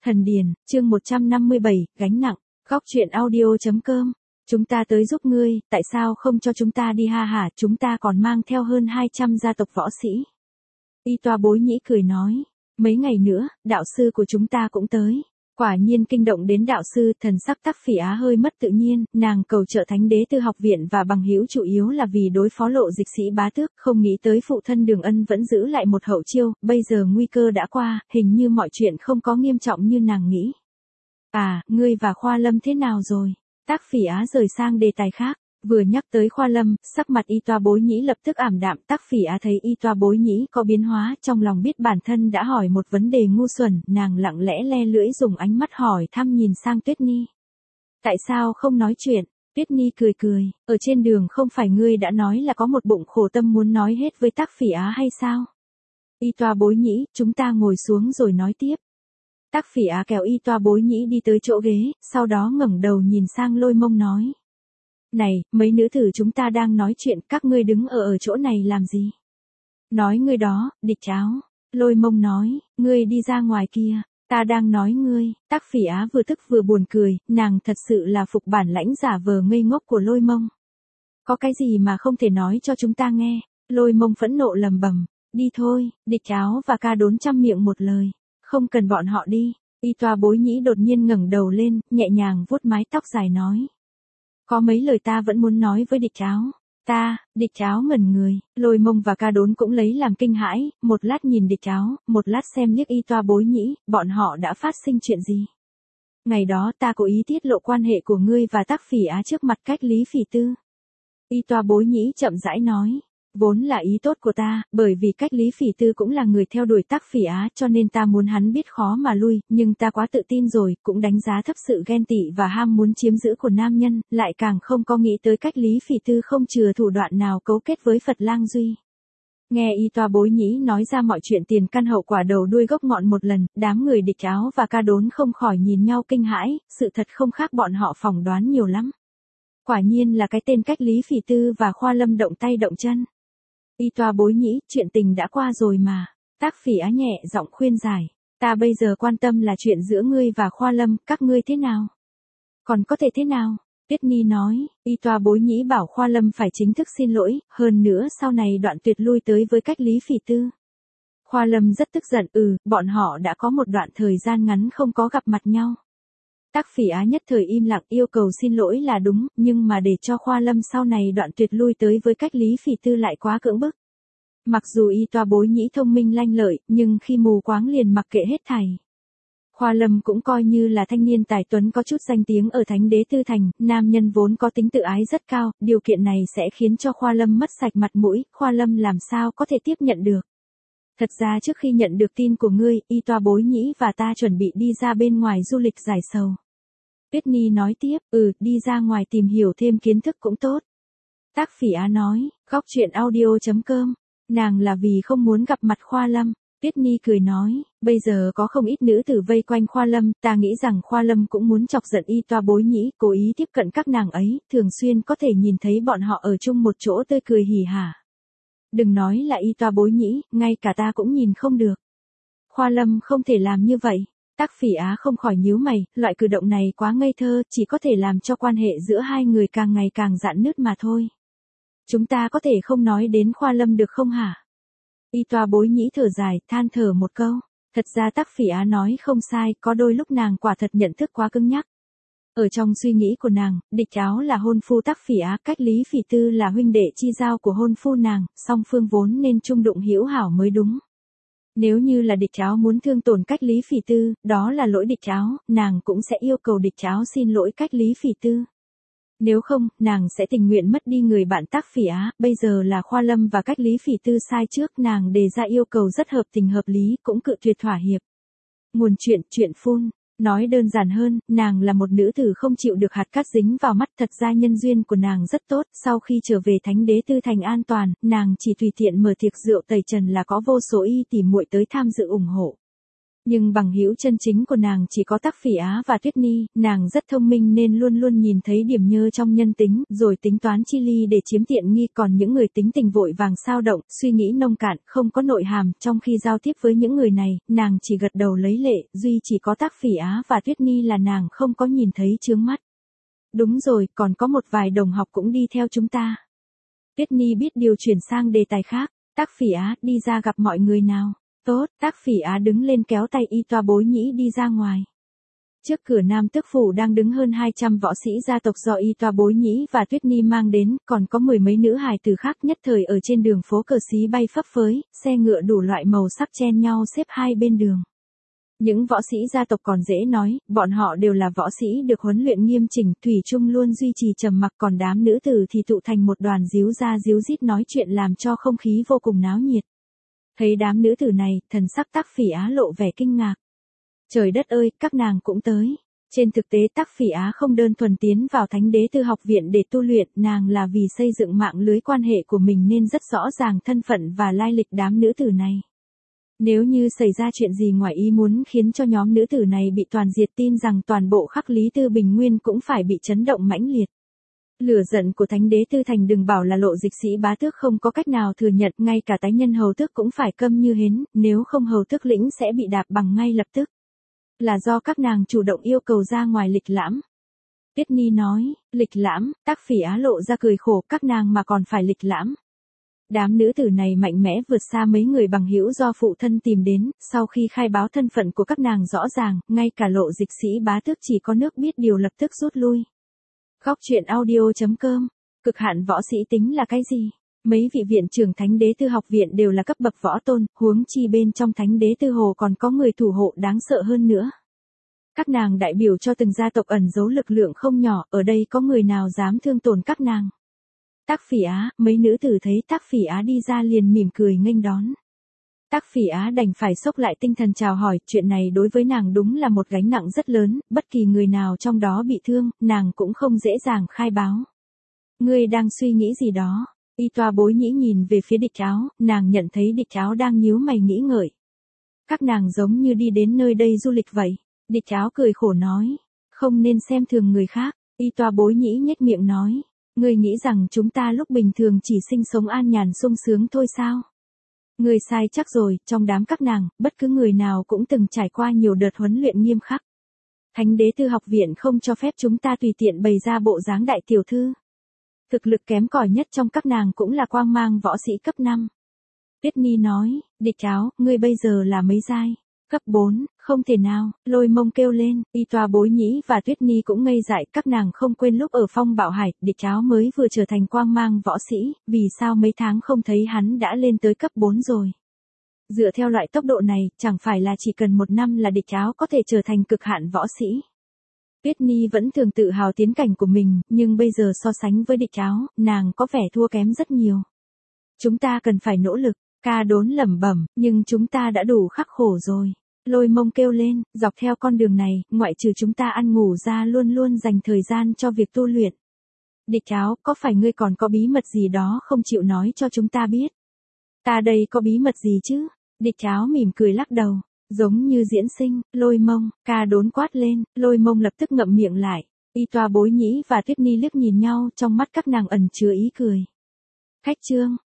Thần Điền, chương 157, gánh nặng, góc truyện audio.com. Chúng ta tới giúp ngươi, tại sao không cho chúng ta đi ha hả, chúng ta còn mang theo hơn 200 gia tộc võ sĩ. Y Toa Bối Nhĩ cười nói, mấy ngày nữa, đạo sư của chúng ta cũng tới. Quả nhiên kinh động đến đạo sư, thần sắc Tắc Phỉ Á hơi mất tự nhiên, nàng cầu trợ Thánh Đế Tư học viện và bằng hữu chủ yếu là vì đối phó Lộ Dịch Sĩ bá tước, không nghĩ tới phụ thân Đường Ân vẫn giữ lại một hậu chiêu, bây giờ nguy cơ đã qua, hình như mọi chuyện không có nghiêm trọng như nàng nghĩ. À, ngươi và Khoa Lâm thế nào rồi? Tắc Phỉ Á rời sang đề tài khác. Vừa nhắc tới Khoa Lâm, sắc mặt Y Toa Bối Nhĩ lập tức ảm đạm. Tắc Phỉ Á thấy Y Toa Bối Nhĩ có biến hóa, trong lòng biết bản thân đã hỏi một vấn đề ngu xuẩn, nàng lặng lẽ le lưỡi dùng ánh mắt hỏi thăm nhìn sang Tuyết Ni. Tại sao không nói chuyện? Tuyết Ni cười cười, ở trên đường không phải ngươi đã nói là có một bụng khổ tâm muốn nói hết với Tắc Phỉ Á hay sao? Y Toa Bối Nhĩ, chúng ta ngồi xuống rồi nói tiếp. Tắc Phỉ Á kéo Y Toa Bối Nhĩ đi tới chỗ ghế, sau đó ngẩng đầu nhìn sang Lôi Mông nói. Này, mấy nữ tử chúng ta đang nói chuyện, các ngươi đứng ở chỗ này làm gì? Nói ngươi đó, địch cháo. Lôi Mông nói, ngươi đi ra ngoài kia, ta đang nói ngươi. Tắc Phỉ Á vừa tức vừa buồn cười, nàng thật sự là phục bản lãnh giả vờ ngây ngốc của Lôi Mông. Có cái gì mà không thể nói cho chúng ta nghe? Lôi Mông phẫn nộ lầm bầm, đi thôi, địch cháo và ca đốn chăm miệng một lời, không cần bọn họ đi. Y Toa Bối Nhĩ đột nhiên ngẩng đầu lên, nhẹ nhàng vuốt mái tóc dài nói. Có mấy lời ta vẫn muốn nói với địch cháo. Địch cháo ngẩn người, Lôi Mông và ca đốn cũng lấy làm kinh hãi, một lát nhìn địch cháo, một lát xem liếc Y Toa Bối Nhĩ, bọn họ đã phát sinh chuyện gì. Ngày đó ta cố ý tiết lộ quan hệ của ngươi và Tắc Phỉ Á trước mặt Cách Lý Phỉ Tư. Y Toa Bối Nhĩ chậm rãi nói. Vốn là ý tốt của ta, bởi vì Cách Lý Phỉ Tư cũng là người theo đuổi Tắc Phỉ Á cho nên ta muốn hắn biết khó mà lui, nhưng ta quá tự tin rồi, cũng đánh giá thấp sự ghen tị và ham muốn chiếm giữ của nam nhân, lại càng không có nghĩ tới Cách Lý Phỉ Tư không chừa thủ đoạn nào cấu kết với Phật Lang Duy. Nghe Y Toa Bối Nhĩ nói ra mọi chuyện tiền căn hậu quả đầu đuôi gốc ngọn một lần, đám người địch áo và ca đốn không khỏi nhìn nhau kinh hãi, sự thật không khác bọn họ phỏng đoán nhiều lắm. Quả nhiên là cái tên Cách Lý Phỉ Tư và Khoa Lâm động tay động chân. Y Toa Bối Nhĩ, chuyện tình đã qua rồi mà. Tắc Phỉ Á nhẹ giọng khuyên giải. Ta bây giờ quan tâm là chuyện giữa ngươi và Khoa Lâm, các ngươi thế nào? Còn có thể thế nào? Tuyết Ni nói, Y Toa Bối Nhĩ bảo Khoa Lâm phải chính thức xin lỗi, hơn nữa sau này đoạn tuyệt lui tới với Cách Lý Phỉ Tư. Khoa Lâm rất tức giận, bọn họ đã có một đoạn thời gian ngắn không có gặp mặt nhau. Tắc Phỉ Á nhất thời im lặng, yêu cầu xin lỗi là đúng, nhưng mà để cho Khoa Lâm sau này đoạn tuyệt lui tới với Cách Lý Phỉ Tư lại quá cưỡng bức. Mặc dù Y Toa Bối Nhĩ thông minh lanh lợi, nhưng khi mù quáng liền mặc kệ hết thảy. Khoa Lâm cũng coi như là thanh niên tài tuấn có chút danh tiếng ở Thánh Đế Tư Thành, nam nhân vốn có tính tự ái rất cao, điều kiện này sẽ khiến cho Khoa Lâm mất sạch mặt mũi, Khoa Lâm làm sao có thể tiếp nhận được. Thật ra trước khi nhận được tin của ngươi, Y Toa Bối Nhĩ và ta chuẩn bị đi ra bên ngoài du lịch giải sầu. Tuyết Ni nói tiếp, đi ra ngoài tìm hiểu thêm kiến thức cũng tốt. Tắc Phỉ Á nói, góc truyện audio.com, nàng là vì không muốn gặp mặt Khoa Lâm. Tuyết Ni cười nói, bây giờ có không ít nữ tử vây quanh Khoa Lâm, ta nghĩ rằng Khoa Lâm cũng muốn chọc giận Y Toa Bối Nhĩ, cố ý tiếp cận các nàng ấy, thường xuyên có thể nhìn thấy bọn họ ở chung một chỗ tươi cười hỉ hả. Đừng nói là Y Toa Bối Nhĩ, ngay cả ta cũng nhìn không được. Khoa Lâm không thể làm như vậy. Tắc Phỉ Á không khỏi nhíu mày, loại cử động này quá ngây thơ, chỉ có thể làm cho quan hệ giữa hai người càng ngày càng rạn nứt mà thôi. Chúng ta có thể không nói đến Khoa Lâm được không hả? Y Toa Bối Nhĩ thở dài, than thở một câu. Thật ra Tắc Phỉ Á nói không sai, có đôi lúc nàng quả thật nhận thức quá cứng nhắc. Ở trong suy nghĩ của nàng, địch áo là hôn phu Tắc Phỉ Á, Cách Lý Phỉ Tư là huynh đệ chi giao của hôn phu nàng, song phương vốn nên chung đụng hữu hảo mới đúng. Nếu như là địch cháo muốn thương tổn Cách Lý Phỉ Tư, đó là lỗi địch cháo, nàng cũng sẽ yêu cầu địch cháo xin lỗi Cách Lý Phỉ Tư. Nếu không, nàng sẽ tình nguyện mất đi người bạn Tắc Phỉ Á, bây giờ là Khoa Lâm và Cách Lý Phỉ Tư sai trước, nàng đề ra yêu cầu rất hợp tình hợp lý, cũng cự tuyệt thỏa hiệp. Nguồn chuyện phun. Nói đơn giản hơn, nàng là một nữ tử không chịu được hạt cát dính vào mắt, thật ra nhân duyên của nàng rất tốt, sau khi trở về Thánh Đế Tư Thành an toàn, nàng chỉ tùy tiện mở tiệc rượu tẩy trần là có vô số y tỉ muội tới tham dự ủng hộ. Nhưng bằng hữu chân chính của nàng chỉ có Tắc Phỉ Á và Tuyết Ni, nàng rất thông minh nên luôn luôn nhìn thấy điểm nhơ trong nhân tính, rồi tính toán chi ly để chiếm tiện nghi, còn những người tính tình vội vàng xao động, suy nghĩ nông cạn, không có nội hàm, trong khi giao tiếp với những người này, nàng chỉ gật đầu lấy lệ, duy chỉ có Tắc Phỉ Á và Tuyết Ni là nàng không có nhìn thấy chướng mắt. Đúng rồi, còn có một vài đồng học cũng đi theo chúng ta. Tuyết Ni biết điều chuyển sang đề tài khác. Tắc Phỉ Á, đi ra gặp mọi người nào. Tốt, Tắc Phỉ Á đứng lên kéo tay Y Toa Bối Nhĩ đi ra ngoài. Trước cửa Nam Tước Phủ đang đứng hơn 200 võ sĩ gia tộc do Y Toa Bối Nhĩ và Tuyết Ni mang đến, còn có mười mấy nữ hài tử khác. Nhất thời ở trên đường phố cờ xí bay phấp phới, xe ngựa đủ loại màu sắc chen nhau xếp hai bên đường. Những võ sĩ gia tộc còn dễ nói, bọn họ đều là võ sĩ được huấn luyện nghiêm chỉnh, thủy chung luôn duy trì trầm mặc, còn đám nữ tử thì tụ thành một đoàn díu ra díu dít nói chuyện làm cho không khí vô cùng náo nhiệt. Thấy đám nữ tử này, thần sắc Tắc Phỉ Á lộ vẻ kinh ngạc. Trời đất ơi, các nàng cũng tới. Trên thực tế Tắc Phỉ Á không đơn thuần tiến vào Thánh Đế Tư Học Viện để tu luyện, nàng là vì xây dựng mạng lưới quan hệ của mình nên rất rõ ràng thân phận và lai lịch đám nữ tử này. Nếu như xảy ra chuyện gì ngoài ý muốn khiến cho nhóm nữ tử này bị toàn diệt, tin rằng toàn bộ Khắc Lý Tư Bình Nguyên cũng phải bị chấn động mãnh liệt. Lửa giận của Thánh Đế Tư Thành đừng bảo là Lộ Dịch Sĩ bá tước không có cách nào thừa nhận, ngay cả tái nhân hầu tước cũng phải câm như hến, nếu không hầu tước lĩnh sẽ bị đạp bằng ngay lập tức. Là do các nàng chủ động yêu cầu ra ngoài lịch lãm. Tuyết Ni nói, lịch lãm, Tắc Phỉ Á lộ ra cười khổ, các nàng mà còn phải lịch lãm. Đám nữ tử này mạnh mẽ vượt xa mấy người bằng hữu do phụ thân tìm đến, sau khi khai báo thân phận của các nàng rõ ràng, ngay cả Lộ Dịch Sĩ bá tước chỉ có nước biết điều lập tức rút lui. Khóc chuyện audio.com, cực hạn võ sĩ tính là cái gì? Mấy vị viện trưởng Thánh Đế Tư Học Viện đều là cấp bậc võ tôn, huống chi bên trong Thánh Đế Tư Hồ còn có người thủ hộ đáng sợ hơn nữa. Các nàng đại biểu cho từng gia tộc ẩn giấu lực lượng không nhỏ, ở đây có người nào dám thương tổn các nàng? Tắc Phỉ Á, mấy nữ tử thấy Tắc Phỉ Á đi ra liền mỉm cười nghênh đón. Tắc Phỉ Á đành phải xốc lại tinh thần chào hỏi, chuyện này đối với nàng đúng là một gánh nặng rất lớn, bất kỳ người nào trong đó bị thương, nàng cũng không dễ dàng khai báo. Ngươi đang suy nghĩ gì đó? Y Toa Bối Nhĩ nhìn về phía Địch Áo, nàng nhận thấy Địch Áo đang nhíu mày nghĩ ngợi. Các nàng giống như đi đến nơi đây du lịch vậy. Địch Áo cười khổ nói, không nên xem thường người khác. Y Toa Bối Nhĩ nhếch miệng nói, ngươi nghĩ rằng chúng ta lúc bình thường chỉ sinh sống an nhàn sung sướng thôi sao? Ngươi sai chắc rồi, trong đám các nàng, bất cứ người nào cũng từng trải qua nhiều đợt huấn luyện nghiêm khắc. Thánh Đế Tư Học Viện không cho phép chúng ta tùy tiện bày ra bộ dáng đại tiểu thư. Thực lực kém cỏi nhất trong các nàng cũng là quang mang võ sĩ cấp 5. Tuyết Ni nói, Địch Áo, ngươi bây giờ là mấy giai? Cấp 4, không thể nào, Lôi Mông kêu lên, Y Toa Bối Nhĩ và Tuyết Ni cũng ngây dại, các nàng không quên lúc ở Phong Bảo Hải, Địch Áo mới vừa trở thành quang mang võ sĩ, vì sao mấy tháng không thấy hắn đã lên tới cấp 4 rồi. Dựa theo loại tốc độ này, chẳng phải là chỉ cần 1 năm là Địch Áo có thể trở thành cực hạn võ sĩ. Tuyết Ni vẫn thường tự hào tiến cảnh của mình, nhưng bây giờ so sánh với Địch Áo, nàng có vẻ thua kém rất nhiều. Chúng ta cần phải nỗ lực, Ca Đốn lẩm bẩm, nhưng chúng ta đã đủ khắc khổ rồi. Lôi Mông kêu lên, dọc theo con đường này, ngoại trừ chúng ta ăn ngủ ra luôn luôn dành thời gian cho việc tu luyện. Địch Áo, có phải ngươi còn có bí mật gì đó không chịu nói cho chúng ta biết? Ta đây có bí mật gì chứ? Địch Áo mỉm cười lắc đầu, giống như diễn sinh, Lôi Mông, Ca Đốn quát lên, Lôi Mông lập tức ngậm miệng lại. Y Toa Bối Nhĩ và Tuyết Ni liếc nhìn nhau, trong mắt các nàng ẩn chứa ý cười. Khách trương,